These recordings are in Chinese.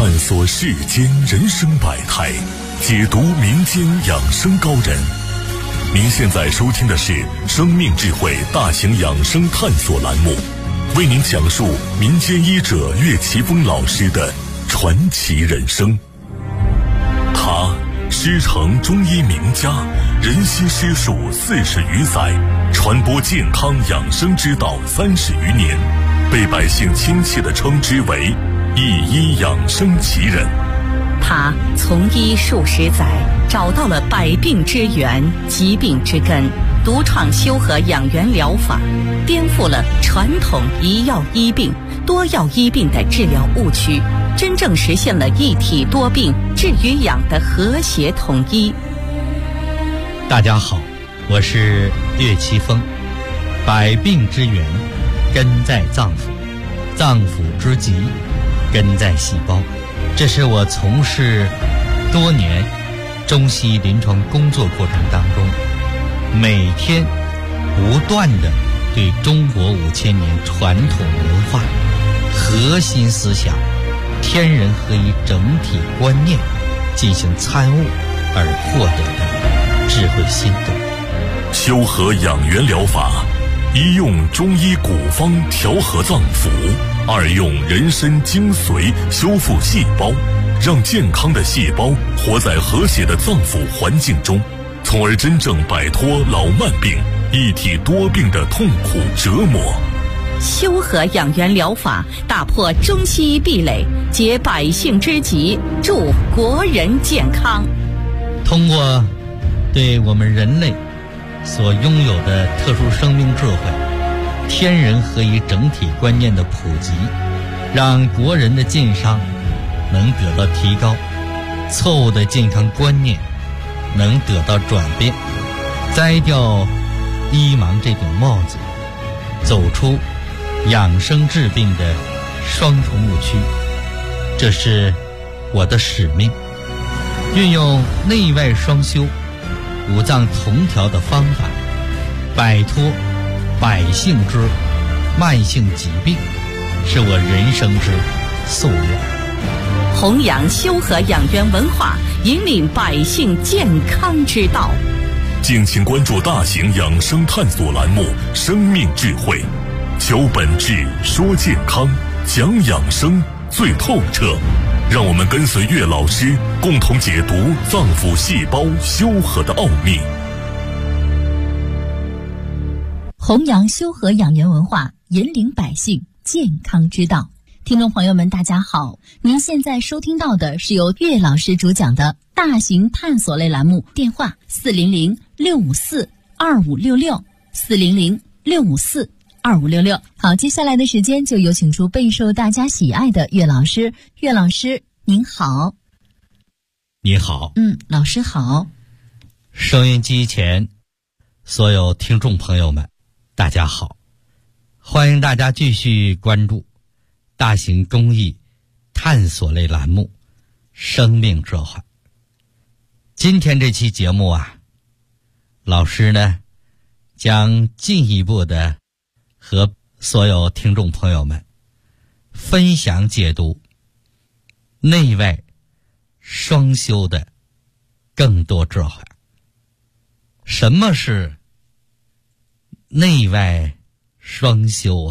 探索世间人生百态，解读民间养生高人。您现在收听的是生命智慧大型养生探索栏目，为您讲述民间医者岳奇峰老师的传奇人生。他师承中医名家，人悉师术40余载，传播健康养生之道30余年，被百姓亲切地称之为一医养生奇人。 他从医数十载，找到了百病之源、疾病之根，独创修和养元疗法，颠覆了传统一药医病、多药医病的治疗误区，真正实现了一体多病治与养的和谐统一。 大家好，我是岳奇峰。百病之源根在脏腑，脏腑之疾根在细胞。这是我从事多年中西医临床工作过程当中，每天不断的对中国5000年传统文化核心思想天人合一整体观念进行参悟而获得的智慧心得。 修和养元疗法，一用中医古方调和脏腑，二用人参精髓修复细胞，让健康的细胞活在和谐的脏腑环境中，从而真正摆脱老慢病、一体多病的痛苦折磨。 修和养元疗法打破中西医壁垒，解百姓之急，助国人健康。 通过对我们人类所拥有的特殊生命智慧、天人合一整体观念的普及，让国人的健康能得到提高，错误的健康观念能得到转变，摘掉医盲这顶帽子，走出养生治病的双重误区。这是我的使命，运用内外双修、五脏同调的方法，摆脱百姓之慢性疾病，是我人生之夙愿。 弘扬修和养元文化，引领百姓健康之道。 敬请关注大型养生探索栏目《生命智慧》，求本质，说健康，讲养生最透彻。让我们跟随岳老师，共同解读脏腑细胞修和的奥秘。 弘扬修和养元文化，引领百姓健康之道。听众朋友们大家好，您现在收听到的是由岳老师主讲的大型探索类栏目，电话400-654-2566，400-654-2566。好，接下来的时间就有请出备受大家喜爱的岳老师。岳老师您好。 你好。 老师好。 收音机前所有听众朋友们大家好，欢迎大家继续关注大型公益探索类栏目《生命智慧》。今天这期节目老师呢将进一步的和所有听众朋友们分享解读内外双修的更多智慧。什么是内外双修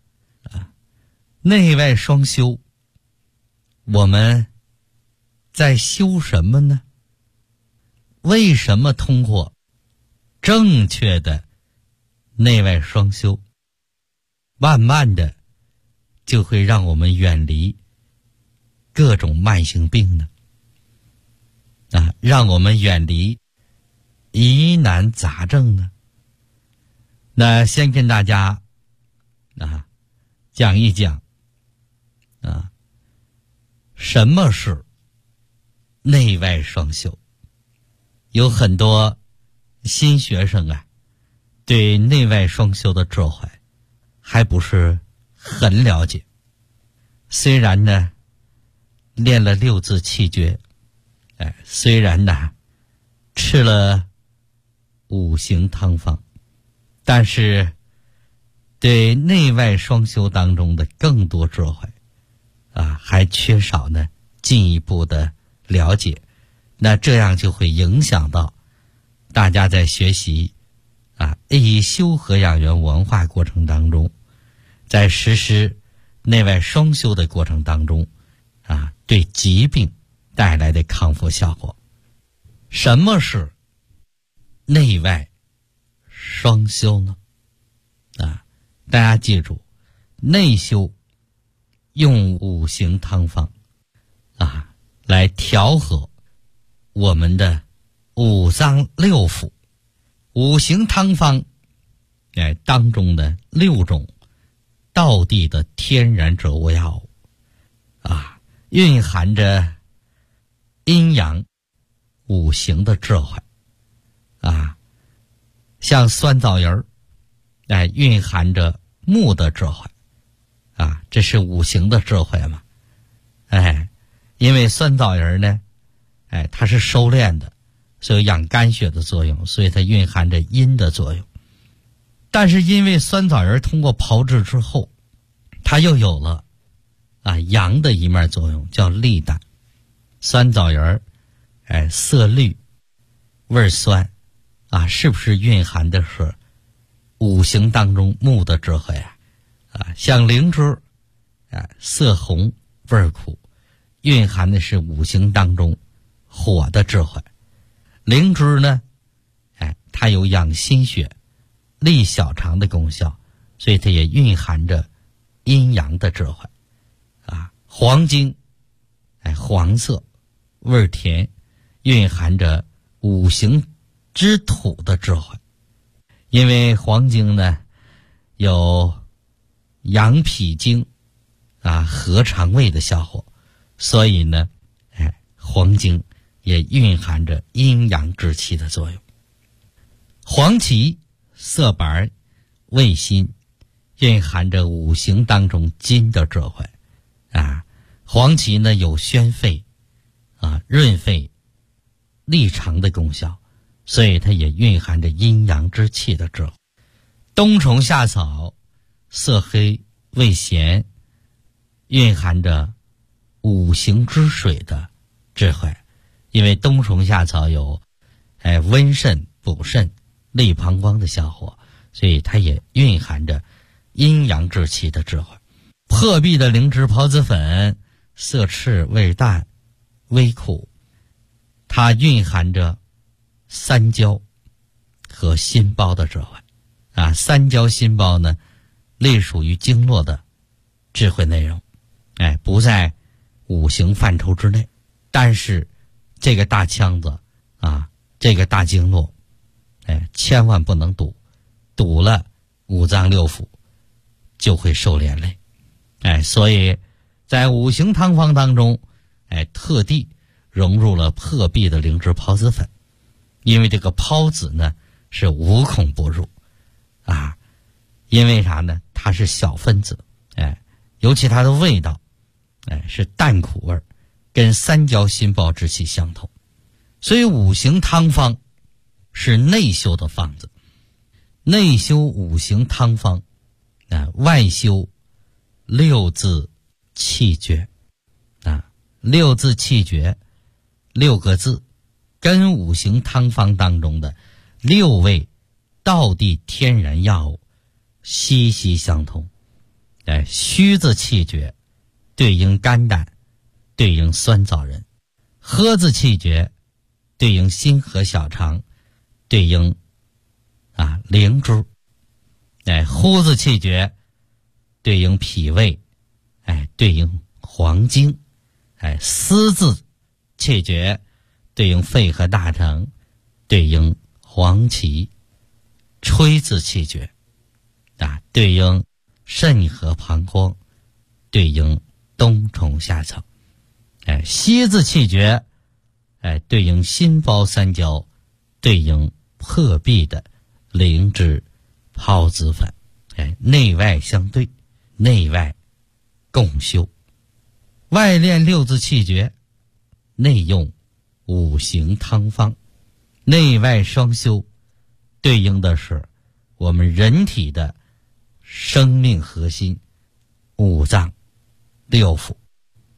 内外双修，我们在修什么呢？为什么通过正确的内外双修，慢慢的就会让我们远离各种慢性病呢？让我们远离疑难杂症呢？那先跟大家讲一讲什么是内外双修。有很多新学生对内外双修的智慧还不是很了解。虽然呢练了6字气诀，虽然呢吃了5行汤方，但是对内外双修当中的更多智慧还缺少呢进一步的了解，那这样就会影响到大家在学习以修和养元文化过程当中，在实施内外双修的过程当中对疾病带来的康复效果。什么是内外双修呢？大家记住，内修用五行汤方来调和我们的五脏六腑。五行汤方当中的6种道地的天然植物药物蕴含着阴阳五行的智慧像酸枣仁蕴含着木的智慧这是五行的智慧嘛。因为酸枣仁呢它是收敛的，所以养肝血的作用，所以它蕴含着阴的作用。但是因为酸枣仁通过炮制之后，它又有了阳的一面作用，叫利胆。酸枣仁色绿味酸是不是蕴含的是五行当中木的智慧像灵芝色红味苦，蕴含的是五行当中火的智慧。灵芝呢它有养心血利小肠的功效，所以它也蕴含着阴阳的智慧黄精黄色味甜，蕴含着五行之土的智慧。因为黄精呢有养脾经和肠胃的效果，所以呢黄精也蕴含着阴阳之气的作用。黄芪色白味辛，蕴含着五行当中金的智慧黄芪呢有宣肺润肺利肠的功效，所以它也蕴含着阴阳之气的智慧。冬虫夏草色黑味咸，蕴含着五行之水的智慧。因为冬虫夏草有温肾补肾利膀胱的效果，所以它也蕴含着阴阳之气的智慧。破壁的灵芝孢子粉色赤味淡微苦，它蕴含着三焦和心包的智慧三焦心包呢隶属于经络的智慧内容不在五行范畴之内，但是这个大腔子这个大经络千万不能堵，堵了五脏六腑就会受连累所以在五行汤方当中特地融入了破壁的灵芝孢子粉。因为这个孢子呢是无孔不入因为啥呢？它是小分子尤其它的味道是淡苦味，跟三焦心包之气相同。所以五行汤方是内修的方子，内修五行汤方外修六字气诀六字气诀6个字跟五行汤方当中的6味道地天然药物息息相通虚字气诀对应肝胆，对应酸枣仁；喝字气诀对应心和小肠，对应灵芝；呼字气诀对应脾胃，对应黄精；思字气诀对应肺和大肠，对应黄芪；吹字气诀对应肾和膀胱，对应冬虫夏草；吸字气诀对应心包三焦，对应破壁的灵芝孢子粉内外相对，内外共修。外练6字气诀，内用五行汤方，内外双修，对应的是我们人体的生命核心五脏六腑。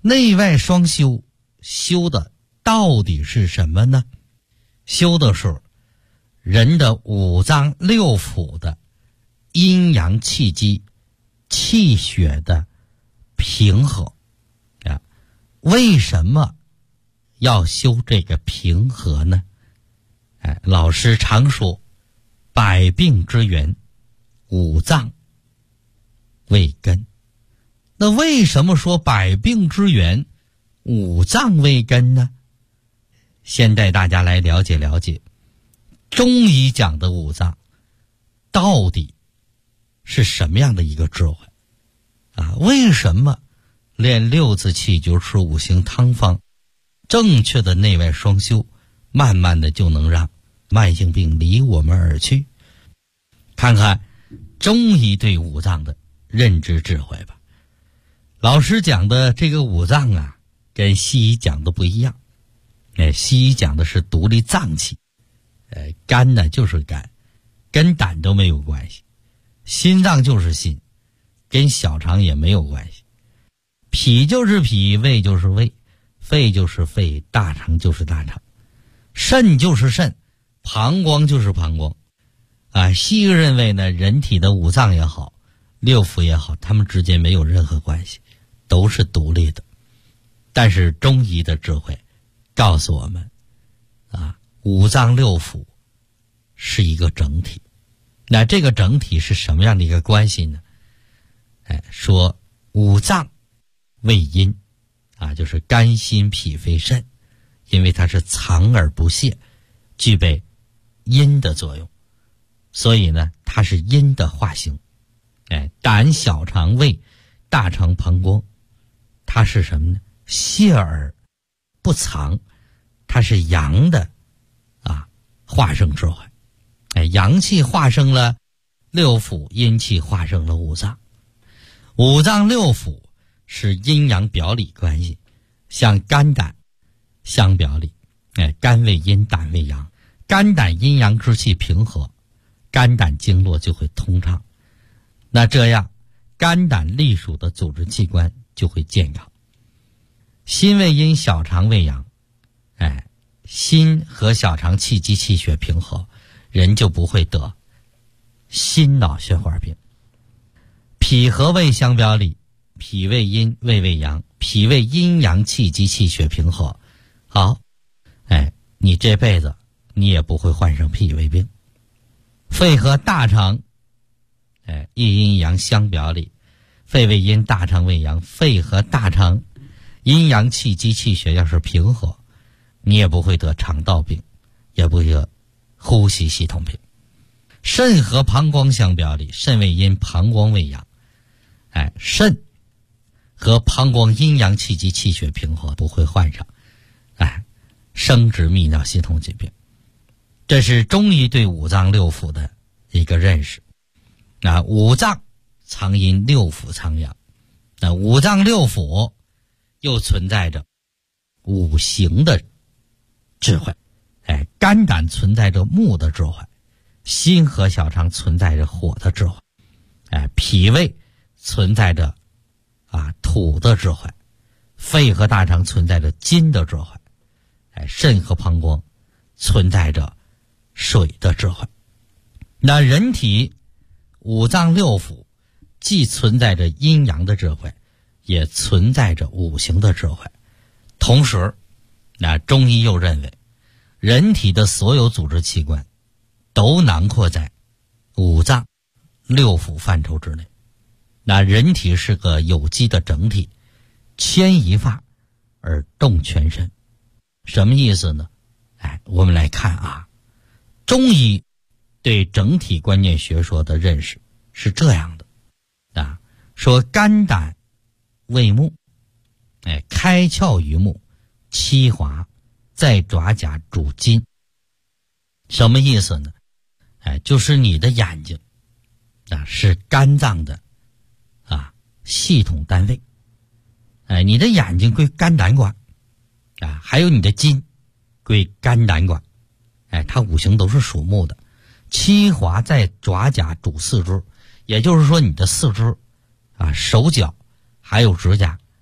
内外双修，修的到底是什么呢？修的是人的五脏六腑的阴阳气机、气血的平和啊。为什么要修这个平和呢？老师常说百病之源五脏为根。那为什么说百病之源五脏为根呢？先带大家来了解了解中医讲的五脏到底是什么样的一个智慧啊？为什么练六字气诀吃五行汤方，正确的内外双修，慢慢的就能让慢性病离我们而去？看看中医对五脏的认知智慧吧。老师讲的这个五脏啊，跟西医讲的不一样。西医讲的是独立脏器，肝呢就是肝，跟胆都没有关系；心脏就是心，跟小肠也没有关系；脾就是脾，胃就是胃，肺就是肺，大肠就是大肠，肾就是肾，膀胱就是膀胱。西医认为呢，人体的五脏也好，六腑也好，它们之间没有任何关系，都是独立的。但是中医的智慧告诉我们五脏六腑是一个整体。那这个整体是什么样的一个关系呢？说五脏为阴就是肝心脾肺肾，因为它是藏而不泄，具备阴的作用，所以呢它是阴的化形。胆小肠胃大肠膀胱，它是什么呢？泄而不藏，它是阳的化生智慧。阳气化生了六腑，阴气化生了五脏。五脏六腑是阴阳表里关系，像肝胆相表里。肝为阴，胆为阳，肝胆阴阳之气平和，肝胆经络就会通畅。那这样肝胆隶属的组织器官就会健康。心为阴，小肠为阳，心和小肠气机气血平和，人就不会得心脑血管病。脾和胃相表里，脾为阴，胃为阳，脾为阴阳气机气血平和，好，你这辈子你也不会患上脾胃病。肺和大肠一阴一阳相表里，肺为阴，大肠为阳，肺和大肠阴阳气机气血要是平和，你也不会得肠道病，也不会得呼吸系统病。肾和膀胱相表里，肾为阴，膀胱为阳，肾和膀胱阴阳气机气血平和，不会患上生殖泌尿系统疾病。这是中医对五脏六腑的一个认识。五脏藏阴，六腑藏阳。五脏六腑又存在着五行的智慧。肝胆存在着木的智慧，心和小肠存在着火的智慧，脾胃存在着土的智慧，肺和大肠存在着金的智慧，肾和膀胱存在着水的智慧。那人体五脏六腑既存在着阴阳的智慧，也存在着五行的智慧。同时中医又认为人体的所有组织器官都囊括在五脏六腑范畴之内。那人体是个有机的整体，牵一发而动全身。什么意思呢？我们来看中医对整体观念学说的认识是这样的说肝胆为目，开窍于目，七华在爪甲主筋。什么意思呢？就是你的眼睛是肝脏的系统单位。你的眼睛归肝胆管还有你的筋归肝胆管。它五行都是属木的。七华在爪甲主四肢，也就是说你的四肢手脚还有指甲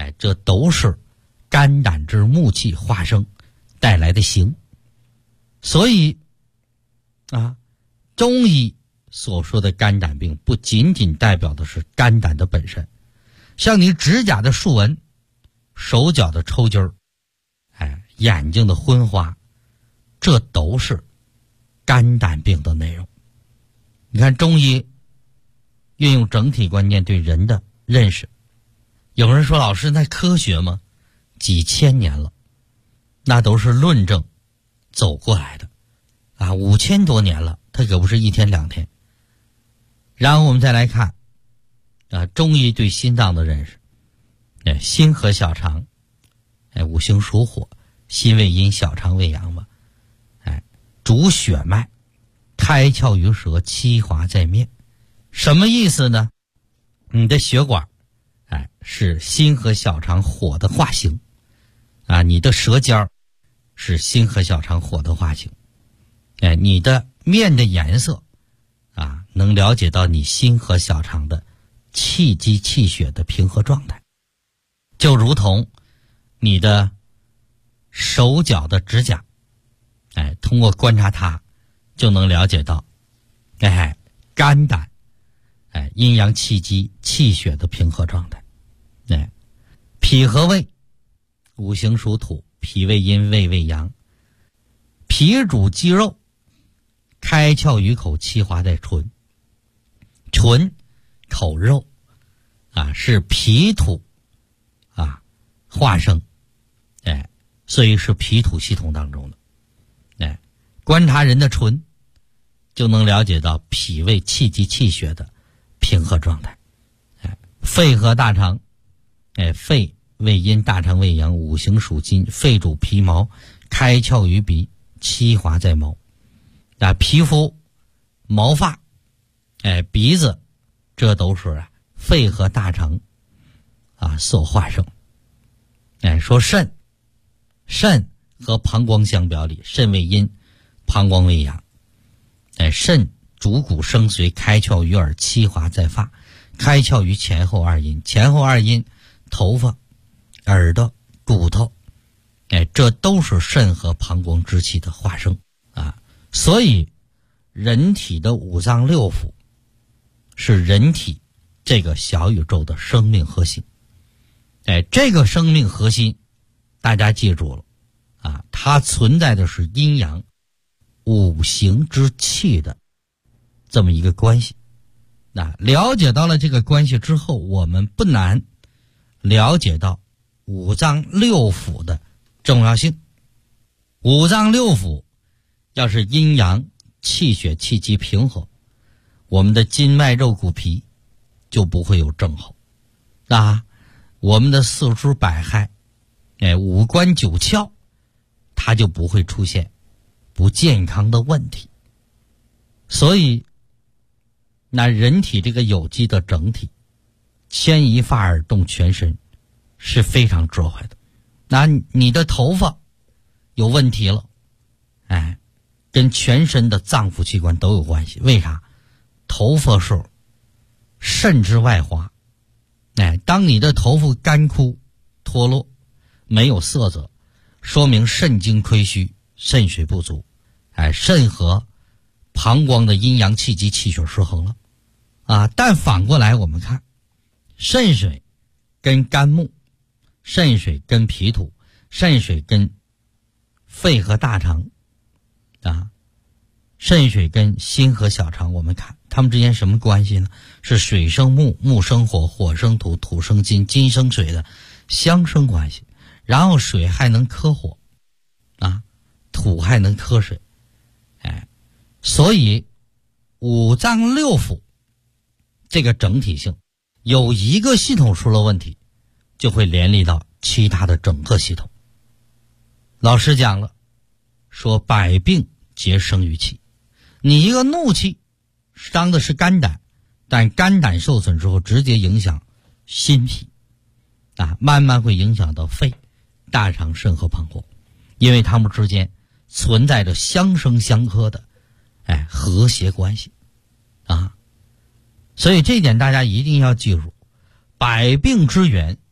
这都是肝胆之木气化生带来的形。所以中医所说的肝胆病不仅仅代表的是肝胆的本身，像你指甲的竖纹、手脚的抽筋儿，眼睛的昏花，这都是肝胆病的内容。你看中医运用整体观念对人的认识，有人说老师那科学吗？几千年了，那都是论证走过来的5000多年了，它可不是一天两天。然后我们再来看中医对心脏的认识，心和小肠五行属火，心为阴，小肠为阳嘛，主血脉，开窍于舌，七华在面。什么意思呢？你的血管是心和小肠火的化形你的舌尖是心和小肠火的化形，你的面的颜色能了解到你心和小肠的气机气血的平和状态。就如同你的手脚的指甲通过观察它就能了解到肝胆阴阳气机气血的平和状态。脾和胃五行属土，脾为阴，胃为阳。脾主肌肉，开窍于口，气华在唇。唇口肉是脾土化生，所以是脾土系统当中的。观察人的唇就能了解到脾胃气机气血的平和状态。肺和大肠，肺为阴，大肠为阳，五行属金，肺主皮毛，开窍于鼻，七华在毛。皮肤、毛发、鼻子，这都是肺和大肠所化生。说肾和膀胱相表里，肾为阴，膀胱为阳。肾主骨生髓，开窍于耳，七华在发，开窍于前后二阴。前后二阴，头发、耳朵、骨头，这都是肾和膀胱之气的化生所以人体的五脏六腑是人体这个小宇宙的生命核心。这个生命核心大家记住了它存在的是阴阳五行之气的这么一个关系。了解到了这个关系之后，我们不难了解到五脏六腑的重要性。五脏六腑要是阴阳气血气机平和，我们的筋脉肉骨皮就不会有症候我们的四肢百骸五官九窍它就不会出现不健康的问题。所以那人体这个有机的整体，牵一发而动全身是非常智慧的。那你的头发有问题了跟全身的脏腑器官都有关系。为啥？头发是肾之外华当你的头发干枯脱落没有色泽，说明肾精亏虚，肾水不足肾和膀胱的阴阳气机气血失衡了但反过来我们看，肾水跟肝木，肾水跟脾土，肾水跟肺和大肠肾水跟心和小肠，我们看它们之间什么关系呢？是水生木，木生火，火生土，土生金，金生水的相生关系。然后水还能克火土还能克水所以五脏六腑这个整体性，有一个系统出了问题，就会连累到其他的整个系统。老师讲了，说百病皆生于气。你一个怒气伤的是肝胆，但肝胆受损之后直接影响心脾慢慢会影响到肺、大肠、肾和膀胱，因为它们之间存在着相生相克的和谐关系所以这一点大家一定要记住，百病之源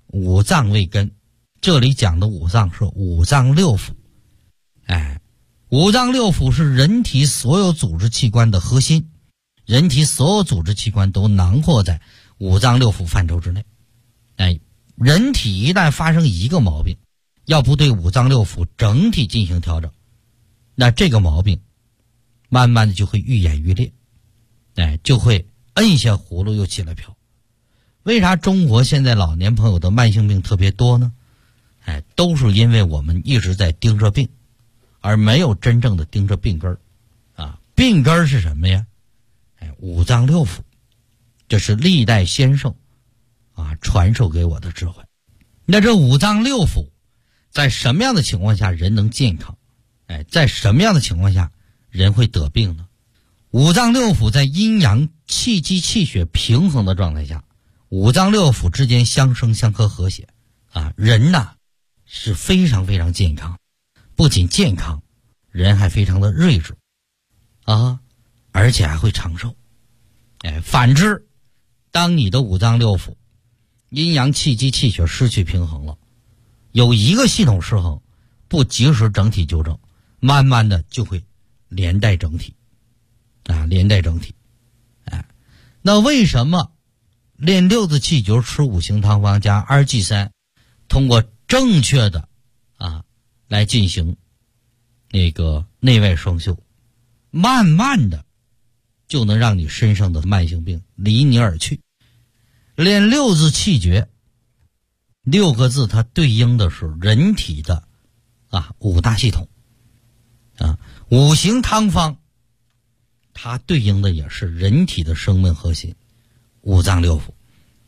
五脏为根，这里讲的五脏是五脏六腑。五脏六腑是人体所有组织器官的核心，人体所有组织器官都囊括在五脏六腑范畴之内。人体一旦发生一个毛病，要不对五脏六腑整体进行调整，那这个毛病慢慢的就会愈演愈烈，就会摁下葫芦又起来瓢。为啥中国现在老年朋友的慢性病特别多呢？都是因为我们一直在盯着病，而没有真正的盯着病根儿。病根儿是什么呀？五脏六腑，这是历代先圣传授给我的智慧。那这五脏六腑在什么样的情况下人能健康？在什么样的情况下人会得病呢？五脏六腑在阴阳气机气血平衡的状态下，五脏六腑之间相生相克和谐人是非常非常健康，不仅健康，人还非常的睿智而且还会长寿。反之，当你的五脏六腑阴阳气机气血失去平衡了，有一个系统失衡，不及时整体纠正，慢慢的就会连带整体连带整体。那为什么练六字气诀，吃五行汤方加2G3，通过正确的来进行那个内外双修，慢慢的就能让你身上的慢性病离你而去？练六字气诀，6个字它对应的是人体的五大系统五行汤方它对应的也是人体的生命核心五脏六腑。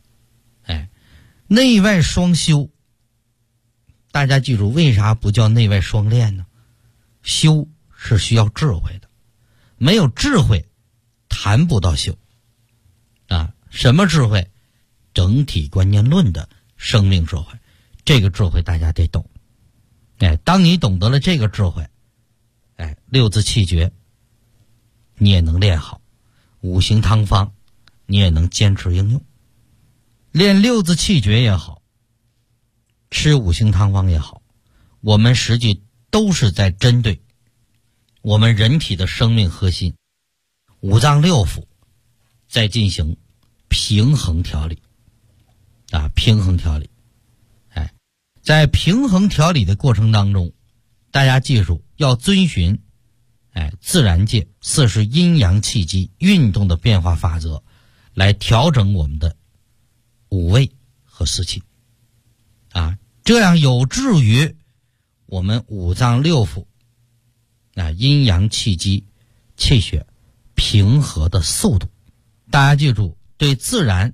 内外双修，大家记住为啥不叫内外双练呢？修是需要智慧的，没有智慧谈不到修什么智慧？整体观念论的生命智慧，这个智慧大家得懂。当你懂得了这个智慧，六字气诀你也能练好，五行汤方你也能坚持应用。练六字气诀也好，吃五行汤方也好，我们实际都是在针对我们人体的生命核心五脏六腑在进行平衡调理平衡调理。在平衡调理的过程当中，大家记住要遵循自然界40阴阳气机运动的变化法则来调整我们的五味和四气这样有助于我们五脏六腑阴阳气机气血平和的速度。大家记住，对自然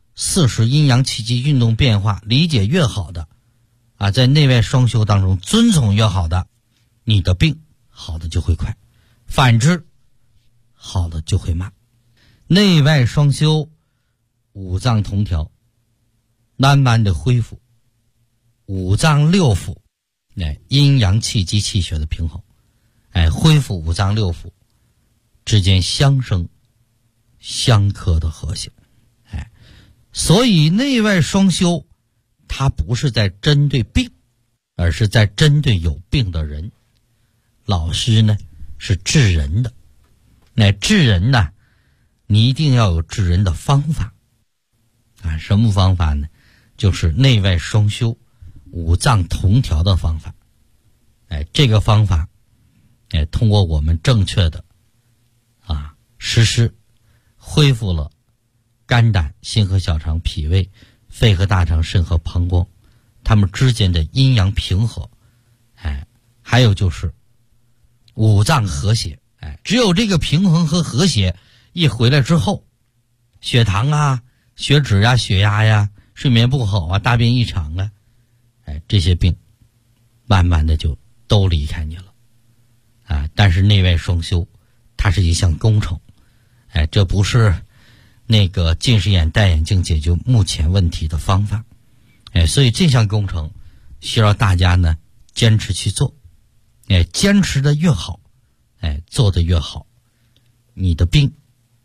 40阴阳气机运动变化理解越好的在内外双修当中遵从越好的，你的病好的就会快，反之好的就会慢。内外双修，五脏同调，慢慢的恢复五脏六腑阴阳气机气血的平衡，恢复五脏六腑之间相生相克的和谐。所以内外双修它不是在针对病，而是在针对有病的人。老师呢是治人的，治人呢你一定要有治人的方法什么方法呢？就是内外双修五脏同调的方法。这个方法通过我们正确的实施，恢复了肝胆心和小肠脾胃肺和大肠肾和膀胱它们之间的阴阳平和，还有就是五脏和谐。只有这个平衡和和谐一回来之后，血糖血脂血压睡眠不好大便异常这些病慢慢的就都离开你了但是内外双修它是一项工程，这不是那个近视眼戴眼镜解决目前问题的方法，所以这项工程需要大家呢坚持去做，坚持的越好，做的越好，你的病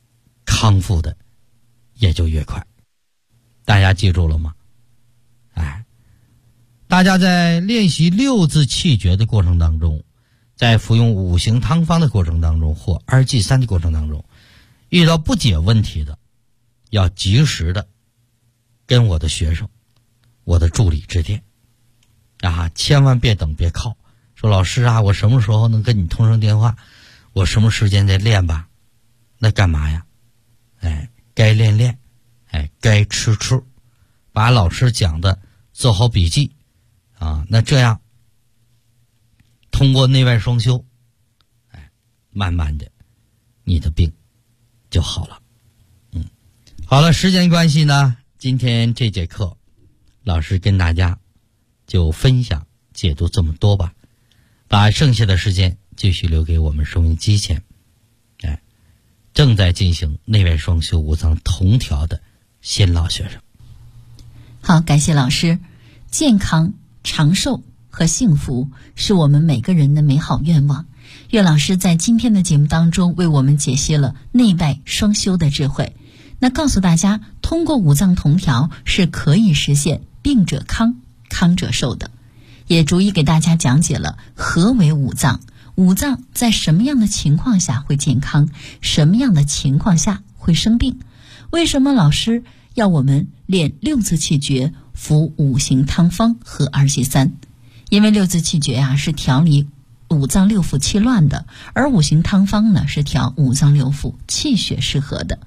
康复的也就越快。大家记住了吗？ 大家在练习六字气诀的过程当中，在服用五行汤方的过程当中或2G3的过程当中，遇到不解问题的，要及时的跟我的学生、我的助理致电啊，千万别等别靠，说老师啊，我什么时候能跟你通上电话？我什么时间再练吧？那干嘛呀？该练练，该吃吃，把老师讲的做好笔记啊，那这样通过内外双修，慢慢的你的病就好了。好了，时间关系呢，今天这节课老师跟大家就分享解读这么多吧，把剩下的时间继续留给我们收音机前正在进行内外双修五脏同调的新老学生。 好，感谢老师。健康、长寿和幸福是我们每个人的美好愿望。岳老师在今天的节目当中为我们解析了内外双修的智慧，那告诉大家，通过五脏同调是可以实现病者康、康者寿的，也逐一给大家讲解了何为五脏，五脏在什么样的情况下会健康，什么样的情况下会生病，为什么老师要我们练六字气诀、服五行汤方和2G3？因为六字气诀是调理五脏六腑气乱的，而五行汤方呢是调五脏六腑气血适合的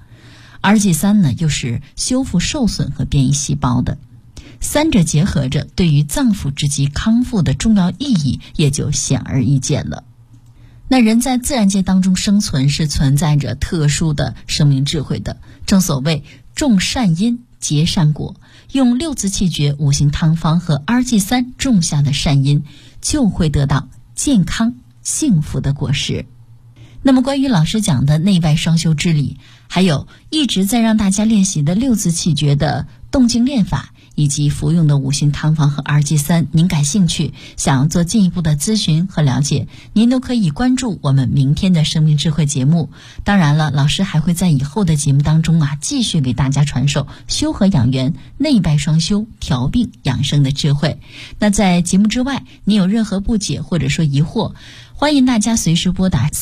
，2G3呢又是修复受损和变异细胞的。三者结合着，对于脏腑之疾康复的重要意义也就显而易见了。那人在自然界当中生存是存在着特殊的生命智慧的，正所谓种善因结善果，用六字气诀、五行汤方和2G3种下的善因，就会得到健康幸福的果实。那么关于老师讲的内外双修之理，还有一直在让大家练习的六字气诀的动静练法，以及服用的五行汤方和2G3，您感兴趣，想要做进一步的咨询和了解，您都可以关注我们明天的生命智慧节目。当然了，老师还会在以后的节目当中继续给大家传授修和养元、内外双修、调病养生的智慧。那在节目之外，您有任何不解或者说疑惑，欢迎大家随时拨打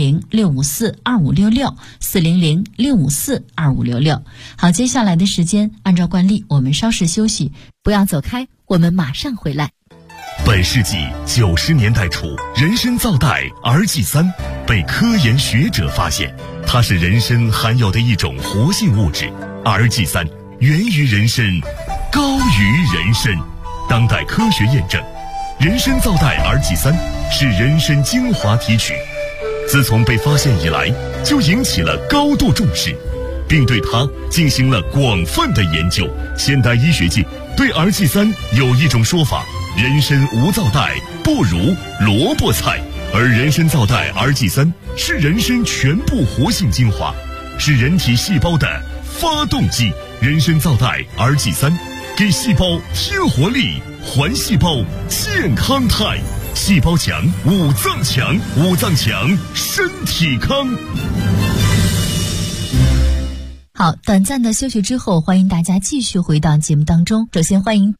400-654-2566 400-654-2566。好，接下来的时间按照惯例，我们稍事休息，不要走开，我们马上回来。 本世纪90年代初，人参皂苷 2G3 被科研学者发现，它是人参含有的一种活性物质。2G3 源于人参，高于人参。当代科学验证，人参皂苷 2G3 是人参精华提取，自从被发现以来，就引起了高度重视，并对它进行了广泛的研究。现代医学界对 2G3 有一种说法，人参无皂苷不如萝卜菜，而人参皂苷 2G3 是人参全部活性精华，是人体细胞的发动机。人参皂苷 2G3 给细胞添活力，还细胞健康态，细胞强，五脏强，五脏强，身体康。 好，短暂的休息之后，欢迎大家继续回到节目当中。首先欢迎